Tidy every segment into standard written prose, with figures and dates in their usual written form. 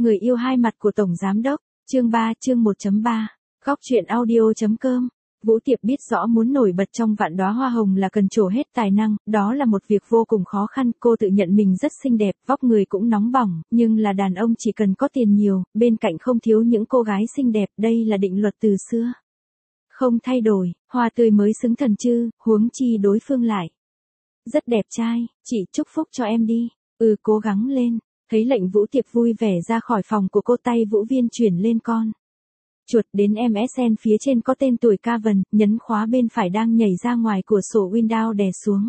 Người yêu hai mặt của Tổng Giám Đốc, chương 3 chương 1.3, Góc truyện audio.com. Vũ Tiệp biết rõ muốn nổi bật trong vạn đóa hoa hồng là cần trổ hết tài năng, đó là một việc vô cùng khó khăn, cô tự nhận mình rất xinh đẹp, vóc người cũng nóng bỏng, nhưng là đàn ông chỉ cần có tiền nhiều, bên cạnh không thiếu những cô gái xinh đẹp, đây là định luật từ xưa. Không thay đổi, hoa tươi mới xứng thần chứ, huống chi đối phương lại. Rất đẹp trai, chị chúc phúc cho em đi, cố gắng lên. Thấy lệnh Vũ Tiệp vui vẻ ra khỏi phòng của cô, tay Vũ Viên chuyển lên con chuột đến MSN phía trên có tên tuổi Cavan, nhấn khóa bên phải đang nhảy ra ngoài của sổ Windows đè xuống.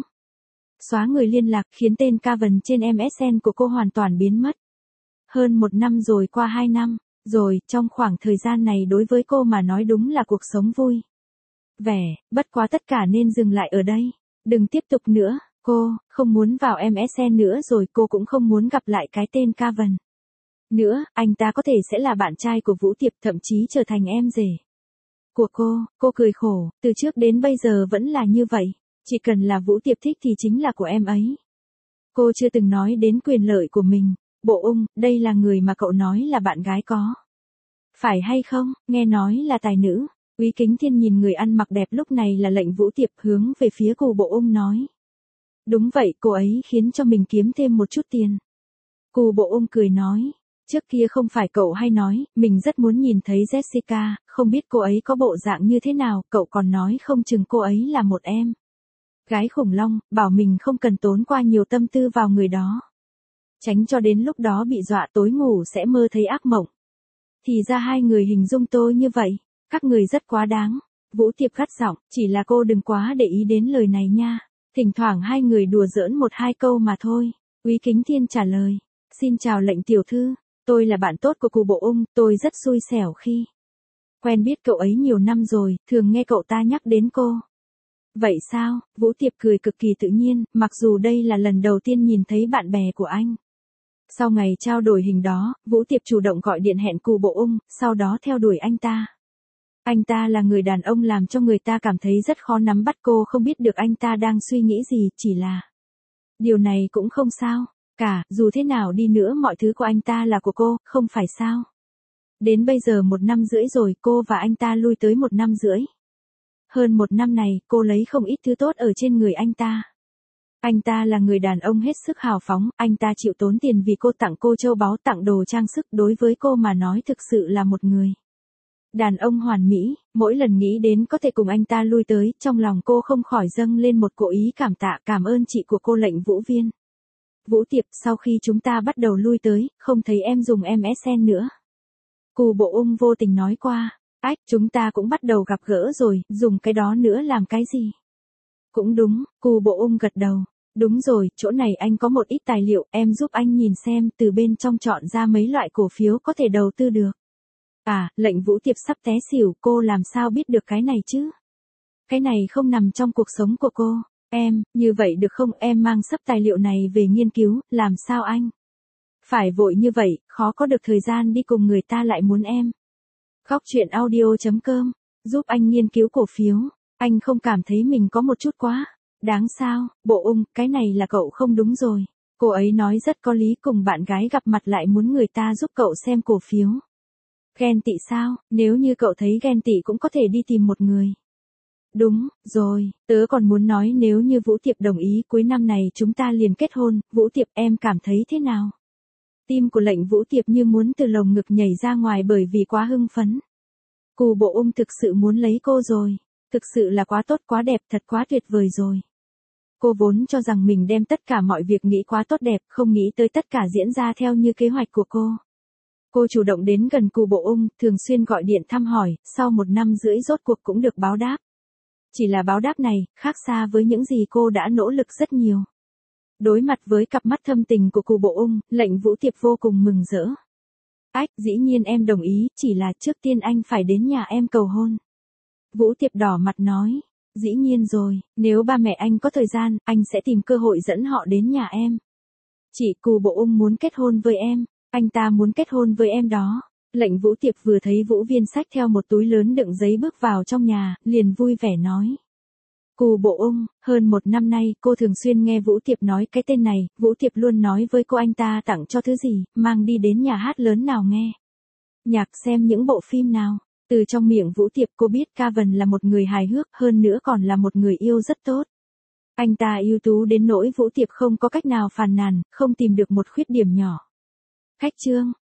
Xóa người liên lạc khiến tên Cavan trên MSN của cô hoàn toàn biến mất. Hơn 1 năm rồi, qua 2 năm, rồi, trong khoảng thời gian này đối với cô mà nói đúng là cuộc sống vui vẻ, bất quá tất cả nên dừng lại ở đây. Đừng tiếp tục nữa. Cô không muốn vào MSN nữa rồi, cô cũng không muốn gặp lại cái tên Cavan nữa, anh ta có thể sẽ là bạn trai của Vũ Tiệp, thậm chí trở thành em rể của cô cười khổ, từ trước đến bây giờ vẫn là như vậy, chỉ cần là Vũ Tiệp thích thì chính là của em ấy. Cô chưa từng nói đến quyền lợi của mình. Bộ Ung, đây là người mà cậu nói là bạn gái có phải hay không, nghe nói là tài nữ. Úy Kính Thiên nhìn người ăn mặc đẹp lúc này là lệnh Vũ Tiệp, hướng về phía Cù Bộ Ung nói. Đúng vậy, cô ấy khiến cho mình kiếm thêm một chút tiền. Cù Bộ Ung cười nói, trước kia không phải cậu hay nói, mình rất muốn nhìn thấy Jessica, không biết cô ấy có bộ dạng như thế nào, cậu còn nói không chừng cô ấy là một em gái khủng long, bảo mình không cần tốn qua nhiều tâm tư vào người đó. Tránh cho đến lúc đó bị dọa tối ngủ sẽ mơ thấy ác mộng. Thì ra hai người hình dung tôi như vậy, các người rất quá đáng. Vũ Tiệp gắt giọng, chỉ là cô đừng quá để ý đến lời này nha. Thỉnh thoảng hai người đùa giỡn 1-2 câu mà thôi. Úy Kính Thiên trả lời, xin chào lệnh tiểu thư, tôi là bạn tốt của Cù Bộ Ung, tôi rất xui xẻo khi quen biết cậu ấy nhiều năm rồi, thường nghe cậu ta nhắc đến cô. Vậy sao? Vũ Tiệp cười cực kỳ tự nhiên, mặc dù đây là lần đầu tiên nhìn thấy bạn bè của anh. Sau ngày trao đổi hình đó, Vũ Tiệp chủ động gọi điện hẹn Cù Bộ Ung, sau đó theo đuổi anh ta. Anh ta là người đàn ông làm cho người ta cảm thấy rất khó nắm bắt, cô không biết được anh ta đang suy nghĩ gì, chỉ là điều này cũng không sao cả, dù thế nào đi nữa mọi thứ của anh ta là của cô, không phải sao? Đến bây giờ 1 năm rưỡi rồi, cô và anh ta lui tới 1 năm rưỡi. Hơn 1 năm này, cô lấy không ít thứ tốt ở trên người anh ta. Anh ta là người đàn ông hết sức hào phóng, anh ta chịu tốn tiền vì cô, tặng cô châu báu, tặng đồ trang sức, đối với cô mà nói thực sự là một người đàn ông hoàn mỹ. Mỗi lần nghĩ đến có thể cùng anh ta lui tới, trong lòng cô không khỏi dâng lên một cỗ ý cảm tạ, cảm ơn chị của cô lệnh Vũ Viên. Vũ Tiệp, sau khi chúng ta bắt đầu lui tới, không thấy em dùng MSN nữa. Cù Bộ Ung vô tình nói qua, chúng ta cũng bắt đầu gặp gỡ rồi, dùng cái đó nữa làm cái gì? Cũng đúng, Cù Bộ Ung gật đầu. Đúng rồi, chỗ này anh có một ít tài liệu, em giúp anh nhìn xem, từ bên trong chọn ra mấy loại cổ phiếu có thể đầu tư được. Lệnh Vũ Tiệp sắp té xỉu, cô làm sao biết được cái này chứ? Cái này không nằm trong cuộc sống của cô. Như vậy được không, em mang sắp tài liệu này về nghiên cứu, làm sao anh? Phải vội như vậy, khó có được thời gian đi cùng người ta lại muốn em. Góc truyện audio.com, giúp anh nghiên cứu cổ phiếu, anh không cảm thấy mình có một chút quá đáng sao? Bộ Ung, cái này là cậu không đúng rồi. Cô ấy nói rất có lý, cùng bạn gái gặp mặt lại muốn người ta giúp cậu xem cổ phiếu. Ghen tị sao? Nếu như cậu thấy ghen tị cũng có thể đi tìm một người. Đúng rồi, tớ còn muốn nói nếu như Vũ Tiệp đồng ý cuối năm này chúng ta liền kết hôn. Vũ Tiệp, em cảm thấy thế nào? Tim của lệnh Vũ Tiệp như muốn từ lồng ngực nhảy ra ngoài bởi vì quá hưng phấn. Cù Bộ Ung thực sự muốn lấy cô rồi. Thực sự là quá tốt, quá đẹp, thật quá tuyệt vời rồi. Cô vốn cho rằng mình đem tất cả mọi việc nghĩ quá tốt đẹp, không nghĩ tới tất cả diễn ra theo như kế hoạch của cô. Cô chủ động đến gần Cù Bộ Ung, thường xuyên gọi điện thăm hỏi, sau 1 năm rưỡi rốt cuộc cũng được báo đáp. Chỉ là báo đáp này, khác xa với những gì cô đã nỗ lực rất nhiều. Đối mặt với cặp mắt thâm tình của Cù Bộ Ung, lệnh Vũ Tiệp vô cùng mừng rỡ. Dĩ nhiên em đồng ý, chỉ là trước tiên anh phải đến nhà em cầu hôn. Vũ Tiệp đỏ mặt nói, dĩ nhiên rồi, nếu ba mẹ anh có thời gian, anh sẽ tìm cơ hội dẫn họ đến nhà em. Chị, Cù Bộ Ung muốn kết hôn với em, anh ta muốn kết hôn với em đó. Lệnh Vũ Tiệp vừa thấy Vũ Viên xách theo một túi lớn đựng giấy bước vào trong nhà, liền vui vẻ nói. Cù Bộ Ung, hơn 1 năm nay cô thường xuyên nghe Vũ Tiệp nói cái tên này, Vũ Tiệp luôn nói với cô anh ta tặng cho thứ gì, mang đi đến nhà hát lớn nào nghe. Nhạc xem những bộ phim nào. Từ trong miệng Vũ Tiệp cô biết Cavan là một người hài hước, hơn nữa còn là một người yêu rất tốt. Anh ta ưu tú đến nỗi Vũ Tiệp không có cách nào phàn nàn, không tìm được một khuyết điểm nhỏ. Khách trương,